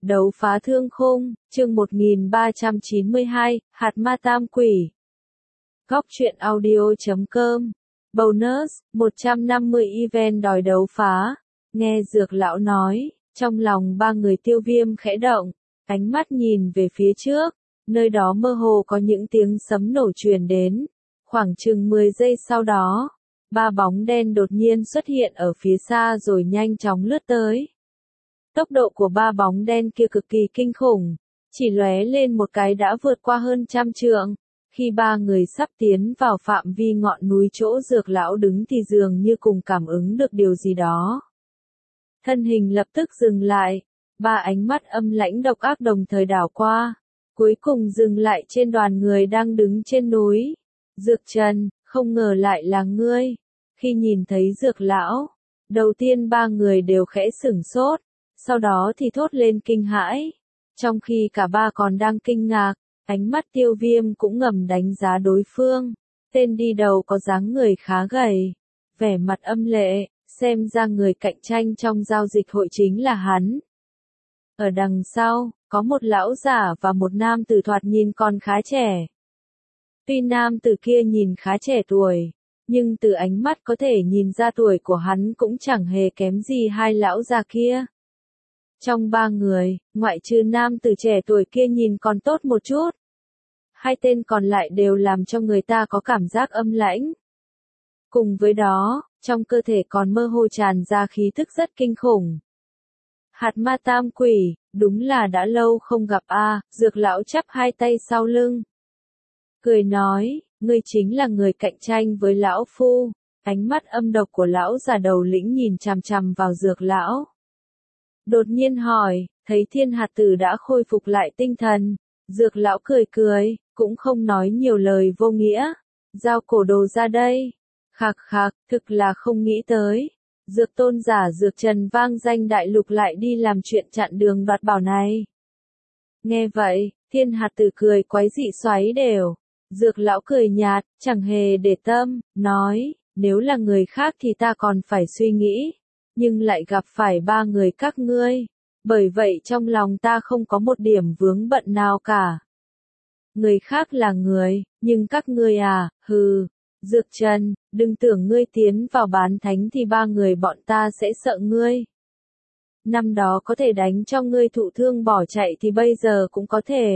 Đấu phá thương khung, chương 1392, hạt ma tam quỷ. Góc truyện audio.com. Bonus, 150 event đòi đấu phá. Nghe Dược lão nói, trong lòng ba người Tiêu Viêm khẽ động, ánh mắt nhìn về phía trước, nơi đó mơ hồ có những tiếng sấm nổ truyền đến. Khoảng chừng 10 giây sau đó, ba bóng đen đột nhiên xuất hiện ở phía xa rồi nhanh chóng lướt tới. Tốc độ của ba bóng đen kia cực kỳ kinh khủng, chỉ lóe lên một cái đã vượt qua hơn 100 trượng. Khi ba người sắp tiến vào phạm vi ngọn núi chỗ Dược lão đứng thì dường như cùng cảm ứng được điều gì đó. Thân hình lập tức dừng lại, ba ánh mắt âm lãnh độc ác đồng thời đảo qua, cuối cùng dừng lại trên đoàn người đang đứng trên núi. Dược Trần, không ngờ lại là ngươi. Khi nhìn thấy Dược lão, đầu tiên ba người đều khẽ sửng sốt, sau đó thì thốt lên kinh hãi. Trong khi cả ba còn đang kinh ngạc, ánh mắt Tiêu Viêm cũng ngầm đánh giá đối phương. Tên đi đầu có dáng người khá gầy, vẻ mặt âm lệ, xem ra người cạnh tranh trong giao dịch hội chính là hắn. Ở đằng sau, có một lão giả và một nam tử thoạt nhìn còn khá trẻ. Tuy nam tử kia nhìn khá trẻ tuổi, nhưng từ ánh mắt có thể nhìn ra tuổi của hắn cũng chẳng hề kém gì hai lão già kia. Trong ba người, ngoại trừ nam tử trẻ tuổi kia nhìn còn tốt một chút, hai tên còn lại đều làm cho người ta có cảm giác âm lãnh. Cùng với đó, trong cơ thể còn mơ hồ tràn ra khí tức rất kinh khủng. Hạt ma tam quỷ, đúng là đã lâu không gặp a. Dược lão chắp hai tay sau lưng, cười nói, ngươi chính là người cạnh tranh với lão phu. Ánh mắt âm độc của lão già đầu lĩnh nhìn chằm chằm vào Dược lão. Đột nhiên hỏi, thấy Thiên Hạt Tử đã khôi phục lại tinh thần. Dược lão cười cười, cũng không nói nhiều lời vô nghĩa. Giao cổ đồ ra đây. Khạc khạc, thực là không nghĩ tới. Dược tôn giả Dược Trần vang danh đại lục lại đi làm chuyện chặn đường đoạt bảo này. Nghe vậy, Thiên Hạt Tử cười quái dị xoáy đều. Dược lão cười nhạt, chẳng hề để tâm, nói, nếu là người khác thì ta còn phải suy nghĩ. Nhưng lại gặp phải ba người các ngươi. Bởi vậy trong lòng ta không có một điểm vướng bận nào cả. Người khác là người, nhưng các ngươi à, hừ. Dược Trần, đừng tưởng ngươi tiến vào bán thánh thì ba người bọn ta sẽ sợ ngươi. Năm đó có thể đánh cho ngươi thụ thương bỏ chạy thì bây giờ cũng có thể.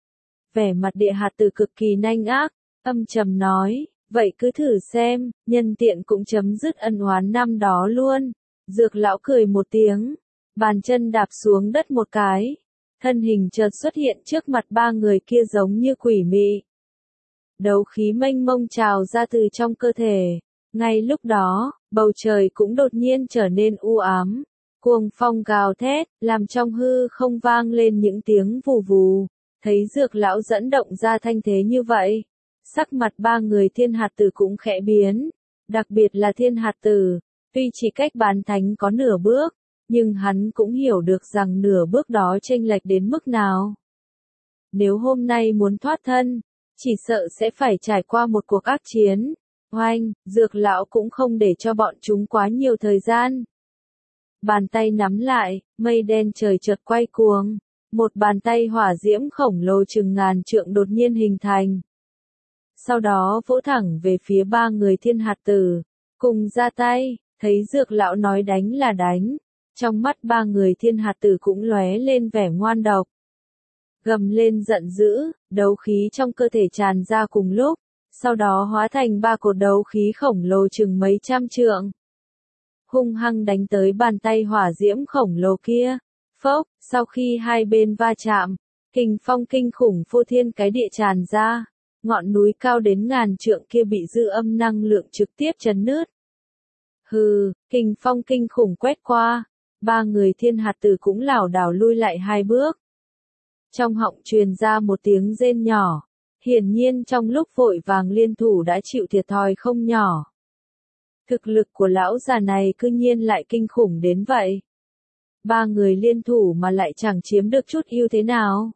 Vẻ mặt Địa Hạt Tử cực kỳ nanh ác, âm trầm nói, vậy cứ thử xem, nhân tiện cũng chấm dứt ân oán năm đó luôn. Dược lão cười một tiếng, bàn chân đạp xuống đất một cái, thân hình chợt xuất hiện trước mặt ba người kia giống như quỷ mị. Đấu khí mênh mông trào ra từ trong cơ thể. Ngay lúc đó, bầu trời cũng đột nhiên trở nên u ám. Cuồng phong gào thét, làm trong hư không vang lên những tiếng vù vù. Thấy Dược lão dẫn động ra thanh thế như vậy, sắc mặt ba người Thiên Hạt Tử cũng khẽ biến. Đặc biệt là Thiên Hạt Tử, tuy chỉ cách bán thánh có nửa bước, nhưng hắn cũng hiểu được rằng nửa bước đó chênh lệch đến mức nào. Nếu hôm nay muốn thoát thân, chỉ sợ sẽ phải trải qua một cuộc ác chiến. Oanh, Dược lão cũng không để cho bọn chúng quá nhiều thời gian. Bàn tay nắm lại, mây đen trời chợt quay cuồng. Một bàn tay hỏa diễm khổng lồ chừng ngàn trượng đột nhiên hình thành. Sau đó vỗ thẳng về phía ba người Thiên Hạt Tử. Cùng ra tay, thấy Dược lão nói đánh là đánh. Trong mắt ba người Thiên Hạt Tử cũng lóe lên vẻ ngoan độc. Gầm lên giận dữ, đấu khí trong cơ thể tràn ra cùng lúc, sau đó hóa thành ba cột đấu khí khổng lồ chừng mấy trăm trượng. Hung hăng đánh tới bàn tay hỏa diễm khổng lồ kia. Phốc, sau khi hai bên va chạm, kình phong kinh khủng phô thiên cái địa tràn ra, ngọn núi cao đến ngàn trượng kia bị dư âm năng lượng trực tiếp chấn nứt. Hừ, kình phong kinh khủng quét qua, ba người Thiên Hạt Tử cũng lảo đảo lui lại hai bước. Trong họng truyền ra một tiếng rên nhỏ, hiển nhiên trong lúc vội vàng liên thủ đã chịu thiệt thòi không nhỏ. Thực lực của lão già này cư nhiên lại kinh khủng đến vậy. Ba người liên thủ mà lại chẳng chiếm được chút ưu thế nào.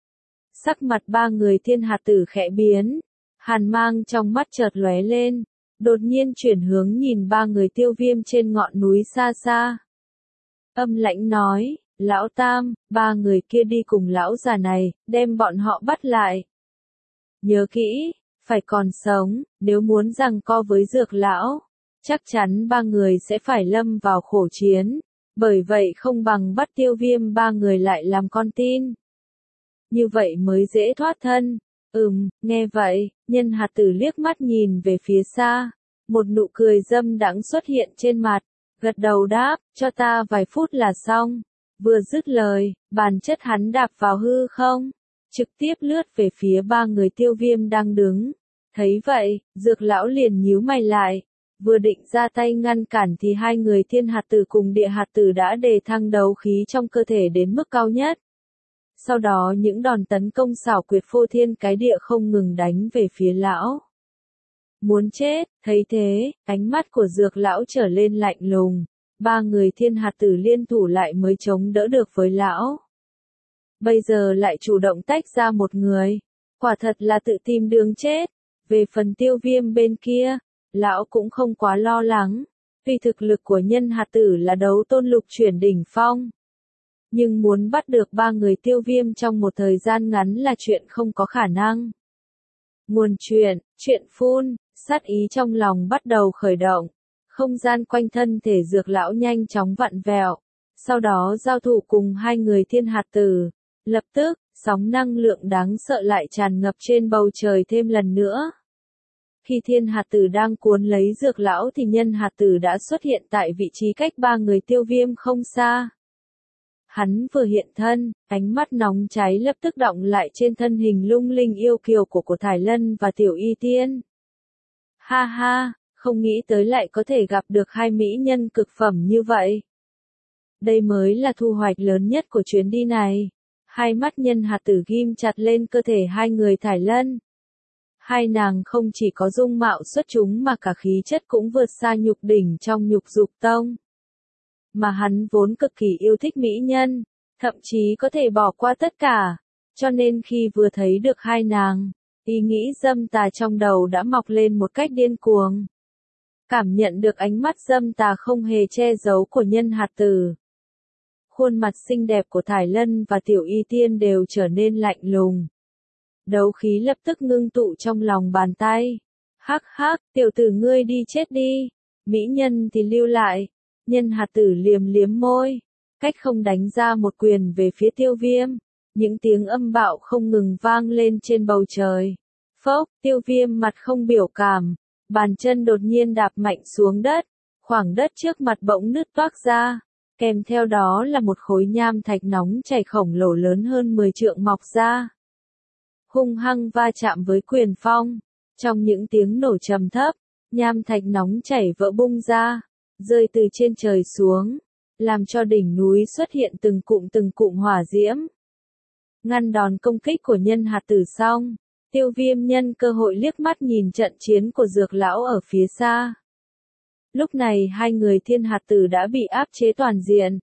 Sắc mặt ba người Thiên Hạt Tử khẽ biến, hàn mang trong mắt chợt lóe lên, đột nhiên chuyển hướng nhìn ba người Tiêu Viêm trên ngọn núi xa xa. Âm lãnh nói, Lão Tam, ba người kia đi cùng lão già này, đem bọn họ bắt lại. Nhớ kỹ, phải còn sống, nếu muốn giằng co với Dược lão, chắc chắn ba người sẽ phải lâm vào khổ chiến, bởi vậy không bằng bắt Tiêu Viêm ba người lại làm con tin. Như vậy mới dễ thoát thân. Nghe vậy, Nhân Hạt Tử liếc mắt nhìn về phía xa, một nụ cười dâm đãng xuất hiện trên mặt, gật đầu đáp, cho ta vài phút là xong. Vừa dứt lời, bàn chất hắn đạp vào hư không, trực tiếp lướt về phía ba người Tiêu Viêm đang đứng. Thấy vậy, Dược lão liền nhíu mày lại, vừa định ra tay ngăn cản thì hai người Thiên Hạt Tử cùng Địa Hạt Tử đã đề thăng đấu khí trong cơ thể đến mức cao nhất. Sau đó những đòn tấn công xảo quyệt phô thiên cái địa không ngừng đánh về phía lão. Muốn chết, thấy thế, ánh mắt của Dược lão trở lên lạnh lùng, ba người Thiên Hạt Tử liên thủ lại mới chống đỡ được với lão. Bây giờ lại chủ động tách ra một người, quả thật là tự tìm đường chết. Về phần Tiêu Viêm bên kia, lão cũng không quá lo lắng, tuy thực lực của Nhân Hạt Tử là đấu tôn lục chuyển đỉnh phong. Nhưng muốn bắt được ba người Tiêu Viêm trong một thời gian ngắn là chuyện không có khả năng. Nguồn chuyện phun, sát ý trong lòng bắt đầu khởi động, không gian quanh thân thể Dược lão nhanh chóng vặn vẹo, sau đó giao thủ cùng hai người Thiên Hạt Tử. Lập tức, sóng năng lượng đáng sợ lại tràn ngập trên bầu trời thêm lần nữa. Khi Thiên Hạt Tử đang cuốn lấy Dược lão thì Nhân Hạt Tử đã xuất hiện tại vị trí cách ba người Tiêu Viêm không xa. Hắn vừa hiện thân, ánh mắt nóng cháy lập tức đọng lại trên thân hình lung linh yêu kiều của Thải Lân và Tiểu Y Tiên. Ha ha, không nghĩ tới lại có thể gặp được hai mỹ nhân cực phẩm như vậy. Đây mới là thu hoạch lớn nhất của chuyến đi này. Hai mắt Nhân Hạt Tử ghim chặt lên cơ thể hai người Thải Lân. Hai nàng không chỉ có dung mạo xuất chúng mà cả khí chất cũng vượt xa Nhục đỉnh trong Nhục Dục tông. Mà hắn vốn cực kỳ yêu thích mỹ nhân, thậm chí có thể bỏ qua tất cả, cho nên khi vừa thấy được hai nàng, ý nghĩ dâm tà trong đầu đã mọc lên một cách điên cuồng. Cảm nhận được ánh mắt dâm tà không hề che giấu của Nhân Hạt Tử. Khuôn mặt xinh đẹp của Thải Lân và Tiểu Y Tiên đều trở nên lạnh lùng. Đấu khí lập tức ngưng tụ trong lòng bàn tay. Hắc hắc, tiểu tử ngươi đi chết đi. Mỹ nhân thì lưu lại. Nhân Hạt Tử liếm liếm môi, cách không đánh ra một quyền về phía Tiêu Viêm. Những tiếng âm bạo không ngừng vang lên trên bầu trời. Phốc, Tiêu Viêm mặt không biểu cảm, bàn chân đột nhiên đạp mạnh xuống đất, khoảng đất trước mặt bỗng nứt toác ra, kèm theo đó là một khối nham thạch nóng chảy khổng lồ lớn hơn 10 trượng mọc ra. Hung hăng va chạm với quyền phong, trong những tiếng nổ trầm thấp, nham thạch nóng chảy vỡ bung ra, rơi từ trên trời xuống, làm cho đỉnh núi xuất hiện từng cụm hỏa diễm. Ngăn đòn công kích của Nhân Hạt Tử xong, Tiêu Viêm nhân cơ hội liếc mắt nhìn trận chiến của Dược lão ở phía xa. Lúc này hai người Thiên Hạt Tử đã bị áp chế toàn diện.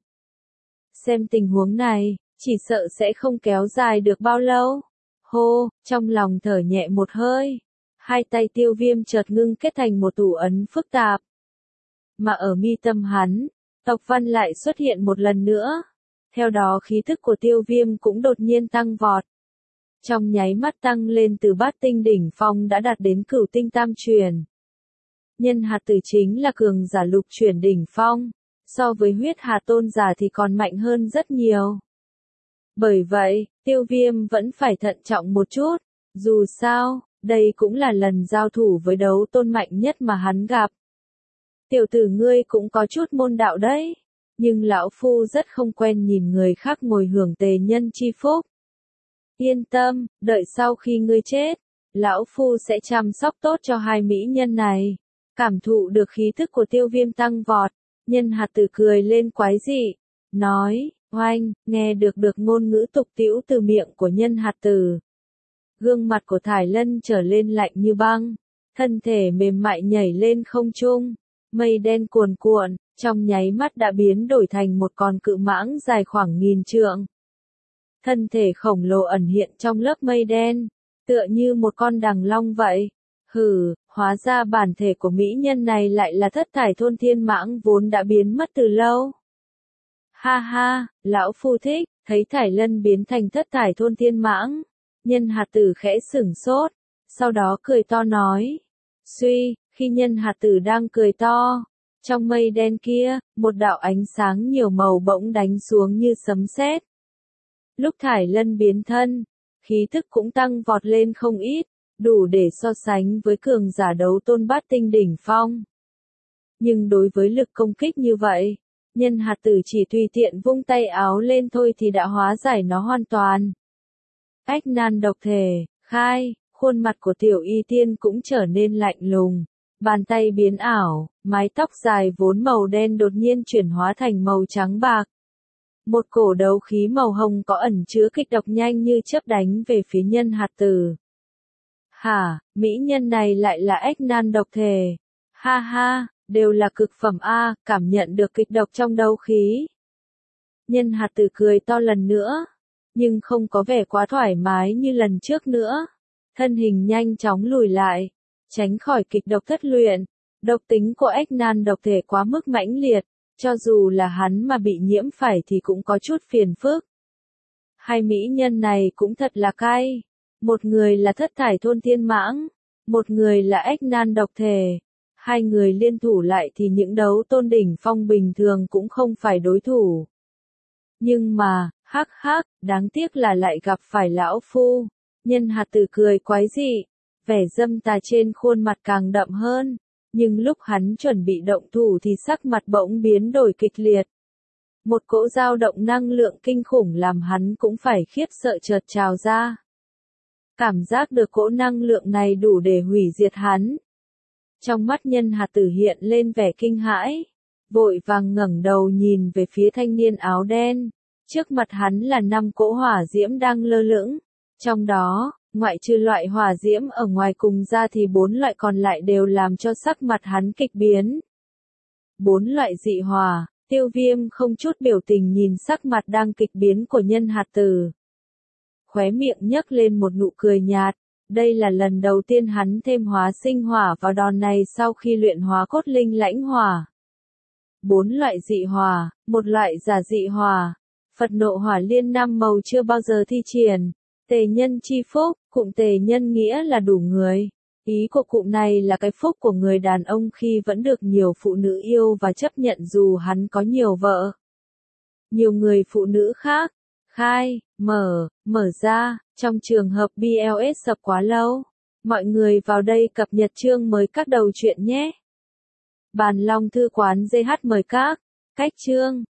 Xem tình huống này, chỉ sợ sẽ không kéo dài được bao lâu. Hô, trong lòng thở nhẹ một hơi. Hai tay Tiêu Viêm chợt ngưng kết thành một thủ ấn phức tạp. Mà ở mi tâm hắn, tộc văn lại xuất hiện một lần nữa. Theo đó khí thức của Tiêu Viêm cũng đột nhiên tăng vọt. Trong nháy mắt tăng lên từ bát tinh đỉnh phong đã đạt đến cửu tinh tam truyền. Nhân Hạt Tử chính là cường giả lục chuyển đỉnh phong, so với huyết hà tôn giả thì còn mạnh hơn rất nhiều. Bởi vậy, Tiêu Viêm vẫn phải thận trọng một chút, dù sao, đây cũng là lần giao thủ với đấu tôn mạnh nhất mà hắn gặp. Tiểu tử ngươi cũng có chút môn đạo đấy, nhưng lão phu rất không quen nhìn người khác ngồi hưởng tề nhân chi phúc. Yên tâm, đợi sau khi ngươi chết, lão phu sẽ chăm sóc tốt cho hai mỹ nhân này. Cảm thụ được khí thức của Tiêu Viêm tăng vọt, Nhân Hạt Tử cười lên quái dị, nói, oanh, nghe được ngôn ngữ tục tĩu từ miệng của Nhân Hạt Tử. Gương mặt của Thải Lân trở lên lạnh như băng, thân thể mềm mại nhảy lên không trung, mây đen cuồn cuộn, trong nháy mắt đã biến đổi thành một con cự mãng dài khoảng 1000 trượng. Thân thể khổng lồ ẩn hiện trong lớp mây đen, tựa như một con đằng long vậy. Hừ, hóa ra bản thể của mỹ nhân này lại là Thất Thải Thôn Thiên Mãng vốn đã biến mất từ lâu. Ha ha, lão phu thích, thấy Thải Lân biến thành thất thải thôn thiên mãng. Nhân hạt tử khẽ sửng sốt, sau đó cười to nói. Suy, khi nhân hạt tử đang cười to, trong mây đen kia, một đạo ánh sáng nhiều màu bỗng đánh xuống như sấm sét. Lúc Thải Lân biến thân, khí tức cũng tăng vọt lên không ít, đủ để so sánh với cường giả đấu tôn bát tinh đỉnh phong. Nhưng đối với lực công kích như vậy, nhân hạt tử chỉ tùy tiện vung tay áo lên thôi thì đã hóa giải nó hoàn toàn. Ách nan độc thể, khai, khuôn mặt của tiểu y tiên cũng trở nên lạnh lùng, bàn tay biến ảo, mái tóc dài vốn màu đen đột nhiên chuyển hóa thành màu trắng bạc. Một cổ đấu khí màu hồng có ẩn chứa kịch độc nhanh như chớp đánh về phía nhân hạt tử. Hả, mỹ nhân này lại là ách nan độc thể. Ha ha, đều là cực phẩm A, cảm nhận được kịch độc trong đấu khí. Nhân hạt tử cười to lần nữa, nhưng không có vẻ quá thoải mái như lần trước nữa. Thân hình nhanh chóng lùi lại, tránh khỏi kịch độc thất luyện. Độc tính của ách nan độc thể quá mức mãnh liệt, cho dù là hắn mà bị nhiễm phải thì cũng có chút phiền phức. Hai mỹ nhân này cũng thật là cay. Một người là thất thải thôn thiên mãng, một người là ách nan độc thể. Hai người liên thủ lại thì những đấu tôn đỉnh phong bình thường cũng không phải đối thủ. Nhưng mà, hắc hắc, đáng tiếc là lại gặp phải lão phu. Nhân hạt tử cười quái dị, vẻ dâm tà trên khuôn mặt càng đậm hơn. Nhưng lúc hắn chuẩn bị động thủ thì sắc mặt bỗng biến đổi kịch liệt. Một cỗ dao động năng lượng kinh khủng làm hắn cũng phải khiếp sợ chợt trào ra. Cảm giác được cỗ năng lượng này đủ để hủy diệt hắn. Trong mắt nhân hạt tử hiện lên vẻ kinh hãi, vội vàng ngẩng đầu nhìn về phía thanh niên áo đen. Trước mặt hắn là 5 cỗ hỏa diễm đang lơ lửng. Trong đó, ngoại trừ loại hỏa diễm ở ngoài cùng ra thì 4 loại còn lại đều làm cho sắc mặt hắn kịch biến. 4 loại dị hỏa, Tiêu Viêm không chút biểu tình nhìn sắc mặt đang kịch biến của nhân hạt tử. Khóe miệng nhấc lên một nụ cười nhạt, đây là lần đầu tiên hắn thêm hóa sinh hỏa vào đòn này sau khi luyện hóa cốt linh lãnh hỏa. 4 loại dị hỏa, một loại giả dị hỏa, Phật nộ hỏa liên 5 màu chưa bao giờ thi triển. Tề nhân chi phúc, cụm tề nhân nghĩa là đủ người. Ý của cụm này là cái phúc của người đàn ông khi vẫn được nhiều phụ nữ yêu và chấp nhận dù hắn có nhiều vợ. Nhiều người phụ nữ khác. Khai, mở ra, trong trường hợp BLS sập quá lâu. Mọi người vào đây cập nhật chương mới các đầu chuyện nhé. Bàn Long Thư Quán GH mời các. Cách chương.